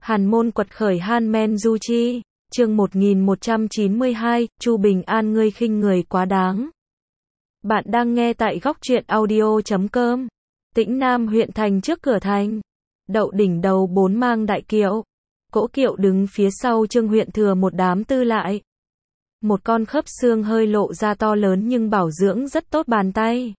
Hàn môn quật khởi Han Men Du Chi, chương 1192, Chu Bình An ngươi khinh người quá đáng. Bạn đang nghe tại góc truyện audio.com. Tĩnh Nam huyện thành trước cửa thành. Đậu đỉnh đầu 4 mang đại kiệu. Cỗ kiệu đứng phía sau Trương Huyện Thừa một đám tư lại. Một con khớp xương hơi lộ ra to lớn nhưng bảo dưỡng rất tốt bàn tay.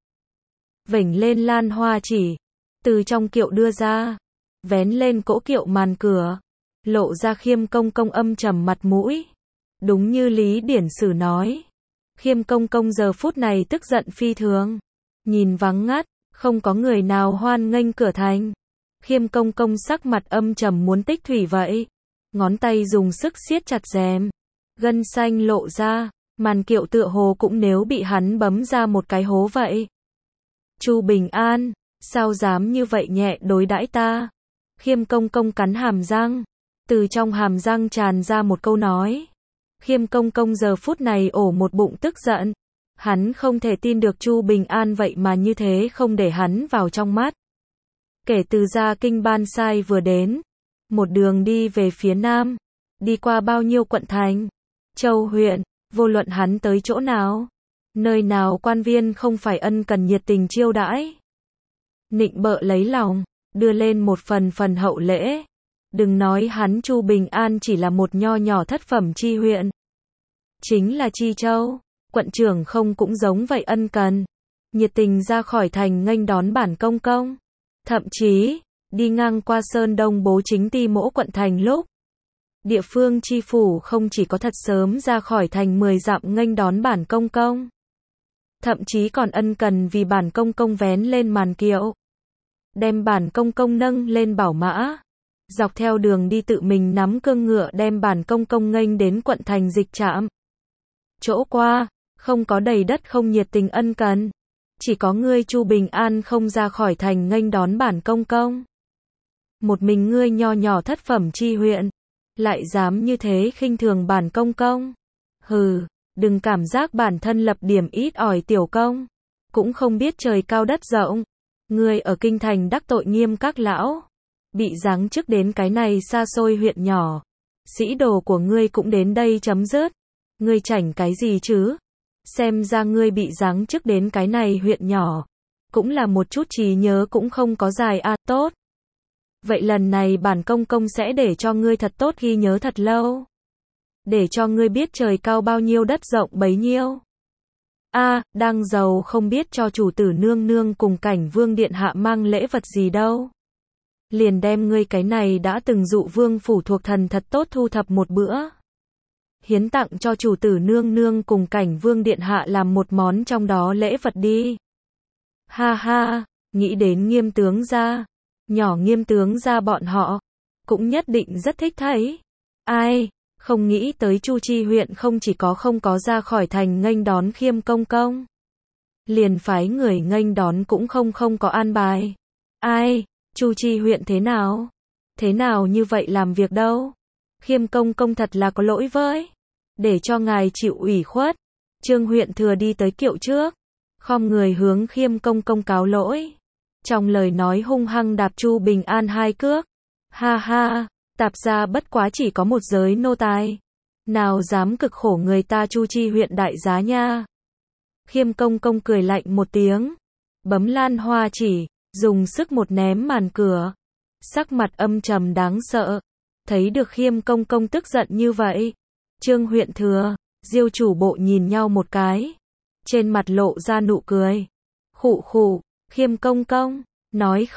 Vểnh lên lan hoa chỉ. Từ trong kiệu đưa ra. Vén lên cỗ kiệu màn cửa. Lộ ra Khiêm Công Công âm trầm mặt mũi. Đúng như Lý Điển Sử nói. Khiêm Công Công giờ phút này tức giận phi thường. Nhìn vắng ngắt, không có người nào hoan nghênh cửa thành. Khiêm Công Công sắc mặt âm trầm muốn tích thủy vậy. Ngón tay dùng sức siết chặt rèm. Gân xanh lộ ra, màn kiệu tựa hồ cũng nếu bị hắn bấm ra một cái hố vậy. Chu Bình An, sao dám như vậy nhẹ đối đãi ta? Khiêm Công Công cắn hàm răng. Từ trong hàm răng tràn ra một câu nói. Khiêm Công Công giờ phút này ổ một bụng tức giận. Hắn không thể tin được Chu Bình An vậy mà như thế không để hắn vào trong mắt. Kể từ Gia Kinh Ban Sai vừa đến, một đường đi về phía nam, đi qua bao nhiêu quận thành, châu huyện, vô luận hắn tới chỗ nào, nơi nào quan viên không phải ân cần nhiệt tình chiêu đãi. Nịnh bợ lấy lòng, đưa lên một phần hậu lễ. Đừng nói hắn Chu Bình An chỉ là một nho nhỏ thất phẩm chi huyện. Chính là Chi Châu, quận trưởng không cũng giống vậy ân cần. Nhiệt tình ra khỏi thành nghênh đón bản công công. Thậm chí, đi ngang qua Sơn Đông Bố Chính Ti mỗi quận thành lúc. Địa phương chi phủ không chỉ có thật sớm ra khỏi thành 10 dặm nghênh đón bản công công. Thậm chí còn ân cần vì bản công công vén lên màn kiệu. Đem bản công công nâng lên bảo mã. Dọc theo đường đi tự mình nắm cương ngựa đem bản công công nghênh đến quận thành dịch trạm. Chỗ qua, không có đầy đất không nhiệt tình ân cần. Chỉ có ngươi Chu Bình An không ra khỏi thành nghênh đón bản công công. Một mình ngươi nho nhỏ thất phẩm chi huyện, lại dám như thế khinh thường bản công công. Hừ, đừng cảm giác bản thân lập điểm ít ỏi tiểu công. Cũng không biết trời cao đất rộng. Ngươi ở kinh thành đắc tội nghiêm các lão. Bị giáng chức đến cái này xa xôi huyện nhỏ. Sĩ đồ của ngươi cũng đến đây chấm dứt. Ngươi chảnh cái gì chứ? Xem ra ngươi bị giáng chức đến cái này huyện nhỏ. Cũng là một chút trí nhớ cũng không có dài tốt. Vậy lần này bản công công sẽ để cho ngươi thật tốt ghi nhớ thật lâu. Để cho ngươi biết trời cao bao nhiêu đất rộng bấy nhiêu. Đang giàu không biết cho chủ tử nương nương cùng Cảnh Vương điện hạ mang lễ vật gì đâu. Liền đem ngươi cái này đã từng dụ vương phủ thuộc thần thật tốt thu thập một bữa. Hiến tặng cho chủ tử nương nương cùng Cảnh Vương điện hạ làm một món trong đó lễ vật đi. Ha ha, nghĩ đến Nghiêm tướng gia, nhỏ Nghiêm tướng gia bọn họ, cũng nhất định rất thích thấy. Ai, không nghĩ tới Chu Chi huyện không chỉ không có ra khỏi thành nghênh đón Khiêm Công Công. Liền phái người nghênh đón cũng không có an bài. Ai, Chu Chi huyện thế nào? Thế nào như vậy làm việc đâu? Khiêm Công Công thật là có lỗi với. Để cho ngài chịu ủy khuất. Trương Huyện Thừa đi tới kiệu trước. Khom người hướng Khiêm Công Công cáo lỗi. Trong lời nói hung hăng đạp Chu Bình An 2 cước. Ha ha, tạp gia bất quá chỉ có một giới nô tài. Nào dám cực khổ người ta Chu Chi huyện đại giá nha. Khiêm Công Công cười lạnh một tiếng. Bấm lan hoa chỉ, dùng sức một ném màn cửa. Sắc mặt âm trầm đáng sợ. Thấy được Khiêm Công Công tức giận như vậy. Trương Huyện Thừa, Diêu chủ bộ nhìn nhau một cái. Trên mặt lộ ra nụ cười. Khụ khụ, Khiêm Công Công, nói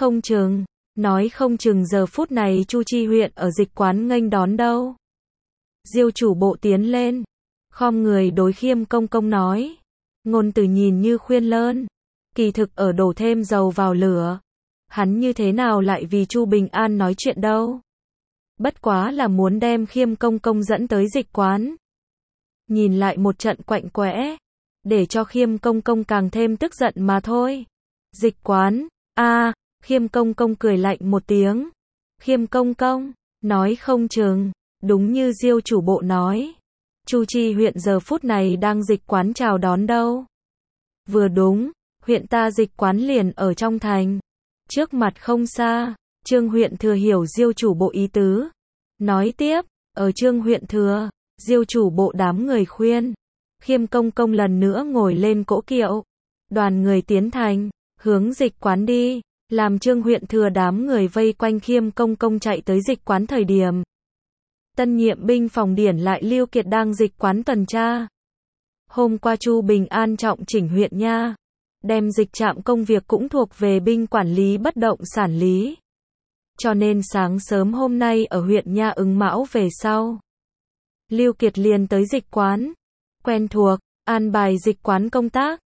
không chừng giờ phút này Chu Chi huyện ở dịch quán nghênh đón đâu. Diêu chủ bộ tiến lên. Khom người đối Khiêm Công Công nói. Ngôn từ nhìn như khuyên lơn. Kỳ thực ở đổ thêm dầu vào lửa. Hắn như thế nào lại vì Chu Bình An nói chuyện đâu. Bất quá là muốn đem Khiêm Công Công dẫn tới dịch quán. Nhìn lại một trận quạnh quẽ. Để cho Khiêm Công Công càng thêm tức giận mà thôi. Dịch quán, Khiêm Công Công cười lạnh một tiếng. Khiêm Công Công, nói không chừng, đúng như Diêu chủ bộ nói. Chu Chi huyện giờ phút này đang dịch quán chào đón đâu. Vừa đúng, huyện ta dịch quán liền ở trong thành. Trước mặt không xa, Trương Huyện Thừa hiểu Diêu chủ bộ ý tứ. Nói tiếp, ở Trương huyện thừa, Diêu chủ bộ đám người khuyên. Khiêm Công Công lần nữa ngồi lên cỗ kiệu. Đoàn người tiến thành, hướng dịch quán đi, làm Trương huyện thừa đám người vây quanh Khiêm Công Công chạy tới dịch quán thời điểm. Tân nhiệm binh phòng điển lại Lưu Kiệt đang dịch quán tuần tra. Hôm qua Chu Bình An trọng chỉnh huyện nha, đem dịch trạm công việc cũng thuộc về binh quản lý bất động sản lý. Cho nên sáng sớm hôm nay ở huyện nha ứng mão về sau. Lưu Kiệt liền tới dịch quán, quen thuộc, an bài dịch quán công tác.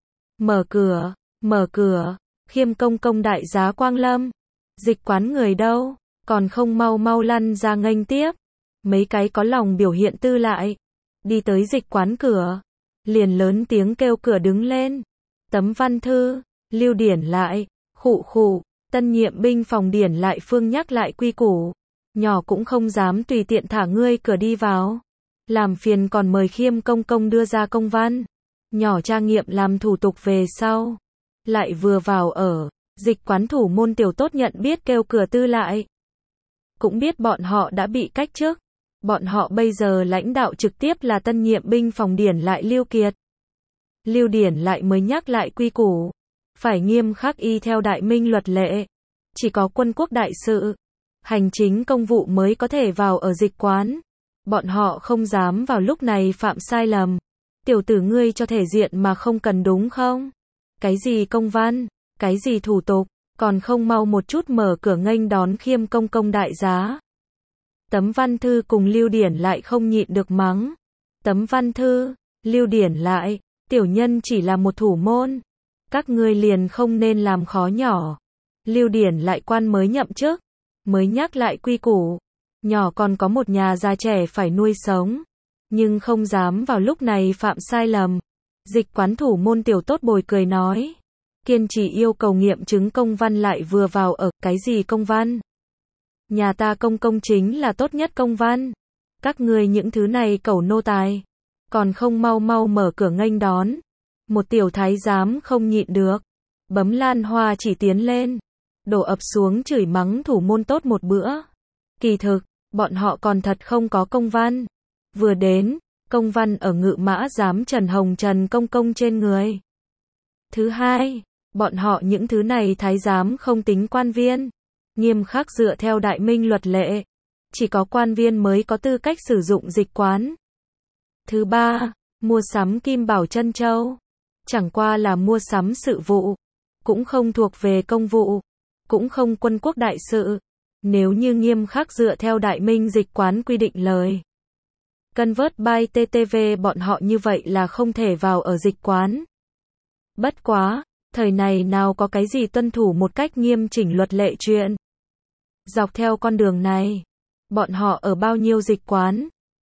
Mở cửa, Khiêm Công Công đại giá Quang Lâm. Dịch quán người đâu, còn không mau mau lăn ra nghênh tiếp. Mấy cái có lòng biểu hiện tư lại, đi tới dịch quán cửa, liền lớn tiếng kêu cửa đứng lên. Tấm Văn Thư, Lưu Điển lại, khụ, tân nhiệm binh phòng điển lại Phương nhắc lại quy củ. Nhỏ cũng không dám tùy tiện thả ngươi cửa đi vào. Làm phiền còn mời Khiêm Công Công đưa ra công văn. Nhỏ tra nghiệm làm thủ tục về sau. Lại vừa vào ở, dịch quán thủ môn tiểu tốt nhận biết kêu cửa tư lại. Cũng biết bọn họ đã bị cách chức. Bọn họ bây giờ lãnh đạo trực tiếp là tân nhiệm binh phòng điển lại Lưu Kiệt. Lưu Điển lại mới nhắc lại quy củ. Phải nghiêm khắc y theo đại minh luật lệ. Chỉ có quân quốc đại sự, hành chính công vụ mới có thể vào ở dịch quán. Bọn họ không dám vào lúc này phạm sai lầm. Tiểu tử ngươi cho thể diện mà không cần đúng không? Cái gì công văn, cái gì thủ tục, còn không mau một chút mở cửa nghênh đón Khiêm Công Công đại giá. Tấm Văn Thư cùng Lưu Điển lại không nhịn được mắng. Tấm Văn Thư, Lưu Điển lại, tiểu nhân chỉ là một thủ môn. Các ngươi liền không nên làm khó nhỏ. Lưu Điển lại quan mới nhậm chức, mới nhắc lại quy củ. Nhỏ còn có một nhà già trẻ phải nuôi sống, nhưng không dám vào lúc này phạm sai lầm. Dịch quán thủ môn tiểu tốt bồi cười nói. Kiên trì yêu cầu nghiệm chứng công văn lại vừa vào ở, cái gì công văn? Nhà ta công công chính là tốt nhất công văn. Các ngươi những thứ này cẩu nô tài, còn không mau mau mở cửa nghênh đón. Một tiểu thái giám không nhịn được, bấm lan hoa chỉ tiến lên, đổ ập xuống chửi mắng thủ môn tốt một bữa. Kỳ thực, bọn họ còn thật không có công văn. Vừa đến, công văn ở ngự mã giám Trần Hồng Trần Công Công trên người. Thứ hai, bọn họ những thứ này thái giám không tính quan viên, nghiêm khắc dựa theo đại minh luật lệ. Chỉ có quan viên mới có tư cách sử dụng dịch quán. Thứ ba, mua sắm kim bảo trân châu. Chẳng qua là mua sắm sự vụ, cũng không thuộc về công vụ, cũng không quân quốc đại sự. Nếu như nghiêm khắc dựa theo đại minh dịch quán quy định lời. Convert by TTV bọn họ như vậy là không thể vào ở dịch quán. Bất quá, thời này nào có cái gì tuân thủ một cách nghiêm chỉnh luật lệ chuyện. Dọc theo con đường này, bọn họ ở bao nhiêu dịch quán?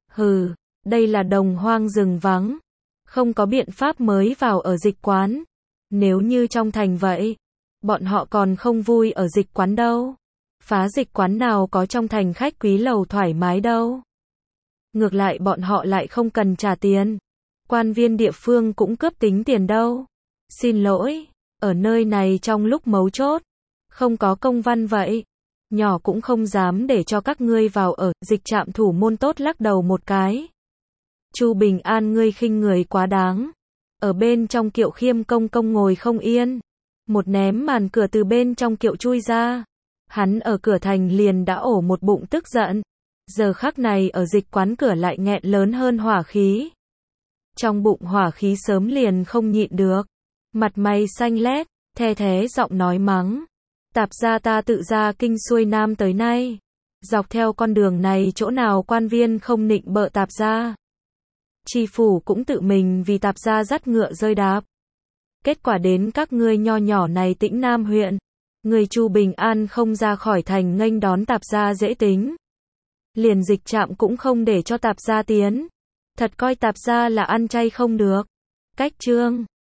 Đây là đồng hoang rừng vắng. Không có biện pháp mới vào ở dịch quán. Nếu như trong thành vậy, bọn họ còn không vui ở dịch quán đâu. Phá dịch quán nào có trong thành khách quý lầu thoải mái đâu. Ngược lại bọn họ lại không cần trả tiền. Quan viên địa phương cũng cướp tính tiền đâu. Xin lỗi, ở nơi này trong lúc mấu chốt, không có công văn vậy. Nhỏ cũng không dám để cho các ngươi vào ở, dịch trạm thủ môn tốt lắc đầu một cái. Chu Bình An ngươi khinh người quá đáng. Ở bên trong kiệu Khiêm Công Công ngồi không yên. Một ném màn cửa từ bên trong kiệu chui ra. Hắn ở cửa thành liền đã ổ một bụng tức giận. Giờ khắc này ở dịch quán cửa lại nghẹn lớn hơn hỏa khí. Trong bụng hỏa khí sớm liền không nhịn được. Mặt mày xanh lét, the thé giọng nói mắng. Tạp gia ta tự ra kinh xuôi nam tới nay. Dọc theo con đường này chỗ nào quan viên không nịnh bợ tạp gia. Tri phủ cũng tự mình vì tạp gia dắt ngựa rơi đạp. Kết quả đến các ngươi nho nhỏ này Tĩnh Nam huyện. Người Chu Bình An không ra khỏi thành nghênh đón tạp gia dễ tính. Liền dịch trạm cũng không để cho tạp gia tiến. Thật coi tạp gia là ăn chay không được. Cách chương